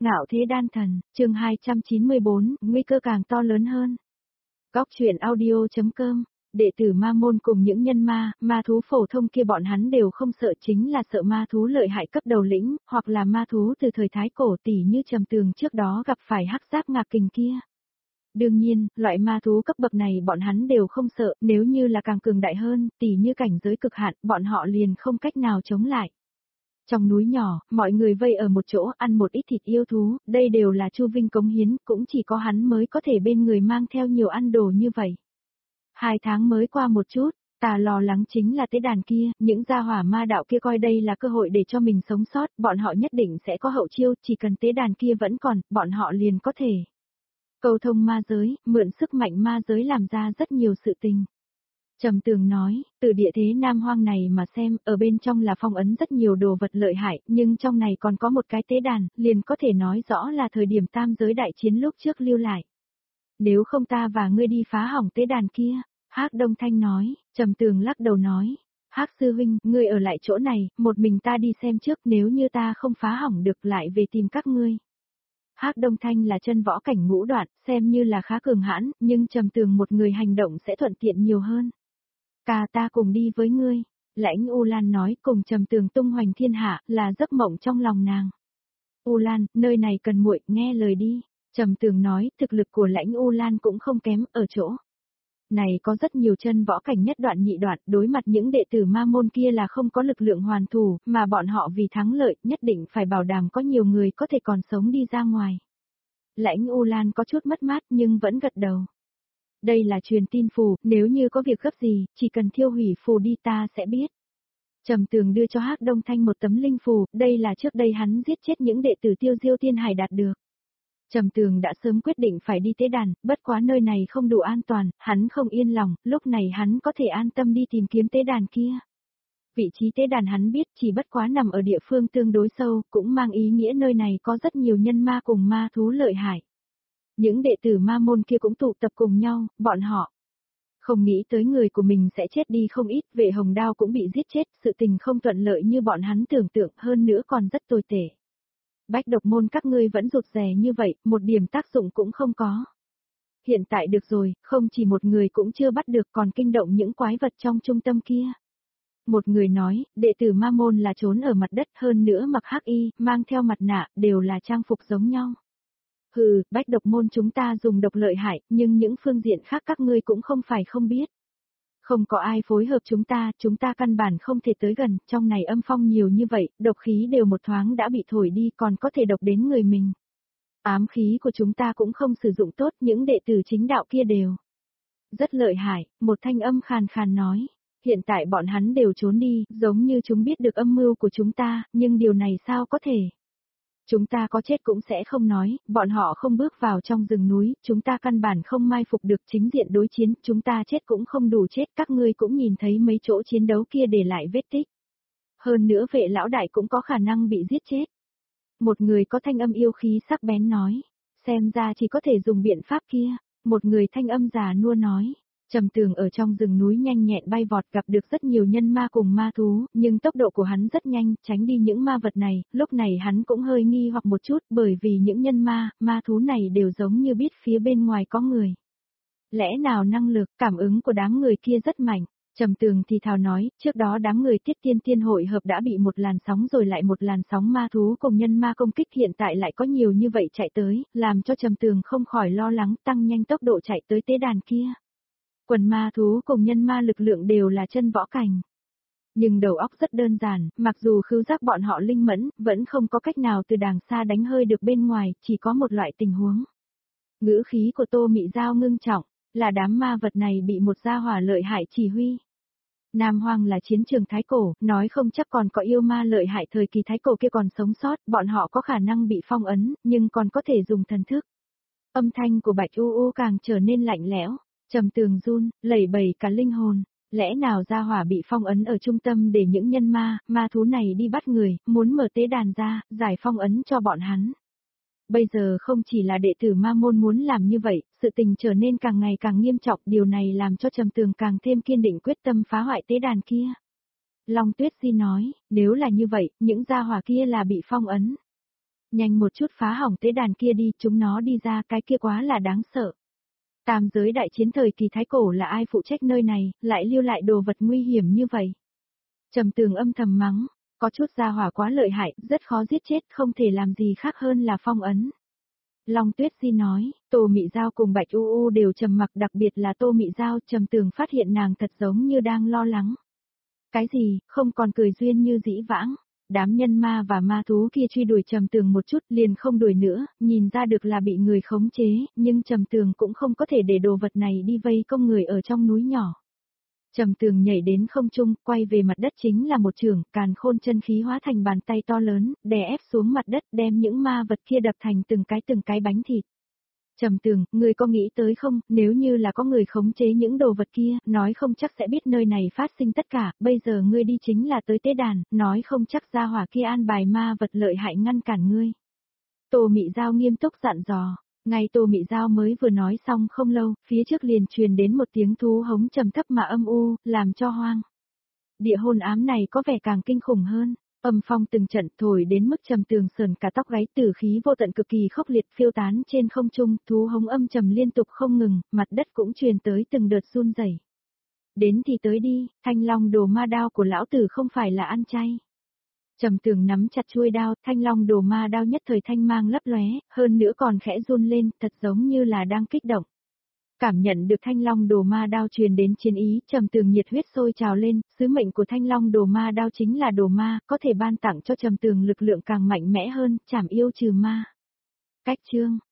Ngạo thế đan thần, chương 294, nguy cơ càng to lớn hơn. Góc truyện audio.com, đệ tử ma môn cùng những nhân ma thú phổ thông kia bọn hắn đều không sợ, chính là sợ ma thú lợi hại cấp đầu lĩnh, hoặc là ma thú từ thời thái cổ tỷ như Trầm Tường trước đó gặp phải hắc giáp ngạc kình kia. Đương nhiên, loại ma thú cấp bậc này bọn hắn đều không sợ, nếu như là càng cường đại hơn, tỷ như cảnh giới cực hạn, bọn họ liền không cách nào chống lại. Trong núi nhỏ, mọi người vây ở một chỗ ăn một ít thịt yêu thú, đây đều là Chu Vinh cống hiến, cũng chỉ có hắn mới có thể bên người mang theo nhiều ăn đồ như vậy. 2 tháng mới qua một chút, ta lo lắng chính là tế đàn kia, những gia hỏa ma đạo kia coi đây là cơ hội để cho mình sống sót, bọn họ nhất định sẽ có hậu chiêu, chỉ cần tế đàn kia vẫn còn, bọn họ liền có thể cầu thông ma giới, mượn sức mạnh ma giới làm ra rất nhiều sự tình. Trầm Tường nói, từ địa thế Nam Hoang này mà xem, ở bên trong là phong ấn rất nhiều đồ vật lợi hại, nhưng trong này còn có một cái tế đàn, liền có thể nói rõ là thời điểm tam giới đại chiến lúc trước lưu lại. Nếu không ta và ngươi đi phá hỏng tế đàn kia, Hắc Đông Thanh nói. Trầm Tường lắc đầu nói, Hắc sư huynh, ngươi ở lại chỗ này, một mình ta đi xem trước, nếu như ta không phá hỏng được lại về tìm các ngươi. Hắc Đông Thanh là chân võ cảnh ngũ đoạn, xem như là khá cường hãn, nhưng Trầm Tường một người hành động sẽ thuận tiện nhiều hơn. Ca ta cùng đi với ngươi, Lãnh U Lan nói, cùng Trầm Tường tung hoành thiên hạ, là giấc mộng trong lòng nàng. U Lan, nơi này cần muội, nghe lời đi. Trầm Tường nói, thực lực của Lãnh U Lan cũng không kém, ở chỗ này có rất nhiều chân võ cảnh nhất đoạn nhị đoạn, đối mặt những đệ tử ma môn kia là không có lực lượng hoàn thủ, mà bọn họ vì thắng lợi, nhất định phải bảo đảm có nhiều người có thể còn sống đi ra ngoài. Lãnh U Lan có chút mất mát nhưng vẫn gật đầu. Đây là truyền tin phù, nếu như có việc gấp gì, chỉ cần thiêu hủy phù đi ta sẽ biết. Trầm Tường đưa cho Hắc Đông Thanh một tấm linh phù, đây là trước đây hắn giết chết những đệ tử Tiêu Diêu Tiên Hải đạt được. Trầm Tường đã sớm quyết định phải đi tế đàn, bất quá nơi này không đủ an toàn, hắn không yên lòng, lúc này hắn có thể an tâm đi tìm kiếm tế đàn kia. Vị trí tế đàn hắn biết chỉ bất quá nằm ở địa phương tương đối sâu, cũng mang ý nghĩa nơi này có rất nhiều nhân ma cùng ma thú lợi hại. Những đệ tử ma môn kia cũng tụ tập cùng nhau, bọn họ không nghĩ tới người của mình sẽ chết đi không ít, Vệ Hồng Đao cũng bị giết chết, sự tình không thuận lợi như bọn hắn tưởng tượng, hơn nữa còn rất tồi tệ. Bách độc môn các ngươi vẫn rụt rè như vậy, một điểm tác dụng cũng không có. Hiện tại được rồi, không chỉ một người cũng chưa bắt được, còn kinh động những quái vật trong trung tâm kia. Một người nói, đệ tử ma môn là trốn ở mặt đất, hơn nữa mặc hắc y, mang theo mặt nạ, đều là trang phục giống nhau. Hừ, bách độc môn chúng ta dùng độc lợi hại, nhưng những phương diện khác các ngươi cũng không phải không biết. Không có ai phối hợp chúng ta căn bản không thể tới gần, trong này âm phong nhiều như vậy, độc khí đều một thoáng đã bị thổi đi, còn có thể độc đến người mình. Ám khí của chúng ta cũng không sử dụng tốt, những đệ tử chính đạo kia đều rất lợi hại, một thanh âm khàn khàn nói. Hiện tại bọn hắn đều trốn đi, giống như chúng biết được âm mưu của chúng ta, nhưng điều này sao có thể? Chúng ta có chết cũng sẽ không nói, bọn họ không bước vào trong rừng núi, chúng ta căn bản không mai phục được chính diện đối chiến, chúng ta chết cũng không đủ chết, các ngươi cũng nhìn thấy mấy chỗ chiến đấu kia để lại vết tích. Hơn nữa Vệ lão đại cũng có khả năng bị giết chết. Một người có thanh âm yêu khí sắc bén nói, xem ra chỉ có thể dùng biện pháp kia, một người thanh âm già nua nói. Trầm Tường ở trong rừng núi nhanh nhẹn bay vọt, gặp được rất nhiều nhân ma cùng ma thú, nhưng tốc độ của hắn rất nhanh, tránh đi những ma vật này, lúc này hắn cũng hơi nghi hoặc một chút, bởi vì những nhân ma thú này đều giống như biết phía bên ngoài có người. Lẽ nào năng lực, cảm ứng của đám người kia rất mạnh? Trầm Tường thì thào nói, trước đó đám người Tiết Tiên hội hợp đã bị một làn sóng rồi lại một làn sóng ma thú cùng nhân ma công kích, hiện tại lại có nhiều như vậy chạy tới, làm cho Trầm Tường không khỏi lo lắng, tăng nhanh tốc độ chạy tới tế đàn kia. Quần ma thú cùng nhân ma lực lượng đều là chân võ cảnh. Nhưng đầu óc rất đơn giản, mặc dù khứu giác bọn họ linh mẫn, vẫn không có cách nào từ đàng xa đánh hơi được bên ngoài, chỉ có một loại tình huống. Ngữ khí của Tô Mị Giao ngưng trọng, là đám ma vật này bị một gia hỏa lợi hại chỉ huy. Nam Hoang là chiến trường thái cổ, nói không chắc còn có yêu ma lợi hại thời kỳ thái cổ kia còn sống sót, bọn họ có khả năng bị phong ấn, nhưng còn có thể dùng thần thức. Âm thanh của Bạch U U càng trở nên lạnh lẽo. Trầm Tường run, lẩy bẩy cả linh hồn, lẽ nào gia hỏa bị phong ấn ở trung tâm để những nhân ma thú này đi bắt người, muốn mở tế đàn ra, giải phong ấn cho bọn hắn. Bây giờ không chỉ là đệ tử ma môn muốn làm như vậy, sự tình trở nên càng ngày càng nghiêm trọng, điều này làm cho Trầm Tường càng thêm kiên định quyết tâm phá hoại tế đàn kia. Long Tuyết Di nói, nếu là như vậy, những gia hỏa kia là bị phong ấn. Nhanh một chút phá hỏng tế đàn kia đi, chúng nó đi ra, cái kia quá là đáng sợ. Tam giới đại chiến thời kỳ Thái Cổ là ai phụ trách nơi này, lại lưu lại đồ vật nguy hiểm như vậy. Trầm Tường âm thầm mắng, có chút gia hỏa quá lợi hại, rất khó giết chết, không thể làm gì khác hơn là phong ấn. Long Tuyết Di nói, Tô Mị Giao cùng Bạch U U đều trầm mặc, đặc biệt là Tô Mị Giao, Trầm Tường phát hiện nàng thật giống như đang lo lắng. Cái gì, không còn cười duyên như dĩ vãng. Đám nhân ma và ma thú kia truy đuổi Trầm Tường một chút liền không đuổi nữa, nhìn ra được là bị người khống chế, nhưng Trầm Tường cũng không có thể để đồ vật này đi vây công người ở trong núi nhỏ. Trầm Tường nhảy đến không trung, quay về mặt đất chính là một chưởng, càn khôn chân khí hóa thành bàn tay to lớn, đè ép xuống mặt đất, đem những ma vật kia đập thành từng cái bánh thịt. Trầm Tường, ngươi có nghĩ tới không, nếu như là có người khống chế những đồ vật kia, nói không chắc sẽ biết nơi này phát sinh tất cả, bây giờ ngươi đi chính là tới tế đàn, nói không chắc gia hỏa kia an bài ma vật lợi hại ngăn cản ngươi. Tô Mị Giao nghiêm túc dặn dò, ngay Tô Mị Giao mới vừa nói xong không lâu, phía trước liền truyền đến một tiếng thú hống trầm thấp mà âm u, làm cho hoang. Địa hôn ám này có vẻ càng kinh khủng hơn. Âm phong từng trận thổi đến mức Trầm Tường sờn cả tóc gáy, tử khí vô tận cực kỳ khốc liệt phiêu tán trên không trung, thú hống âm trầm liên tục không ngừng, mặt đất cũng truyền tới từng đợt run rẩy. Đến thì tới đi, Thanh Long Đồ Ma Đao của lão tử không phải là ăn chay. Trầm Tường nắm chặt chuôi đao, Thanh Long Đồ Ma Đao nhất thời thanh mang lấp lóe, hơn nữa còn khẽ run lên, thật giống như là đang kích động. Cảm nhận được Thanh Long Đồ Ma Đao truyền đến chiến ý, Trầm Tường nhiệt huyết sôi trào lên, sứ mệnh của Thanh Long Đồ Ma Đao chính là đồ ma, có thể ban tặng cho Trầm Tường lực lượng càng mạnh mẽ hơn, trảm yêu trừ ma. Cách chương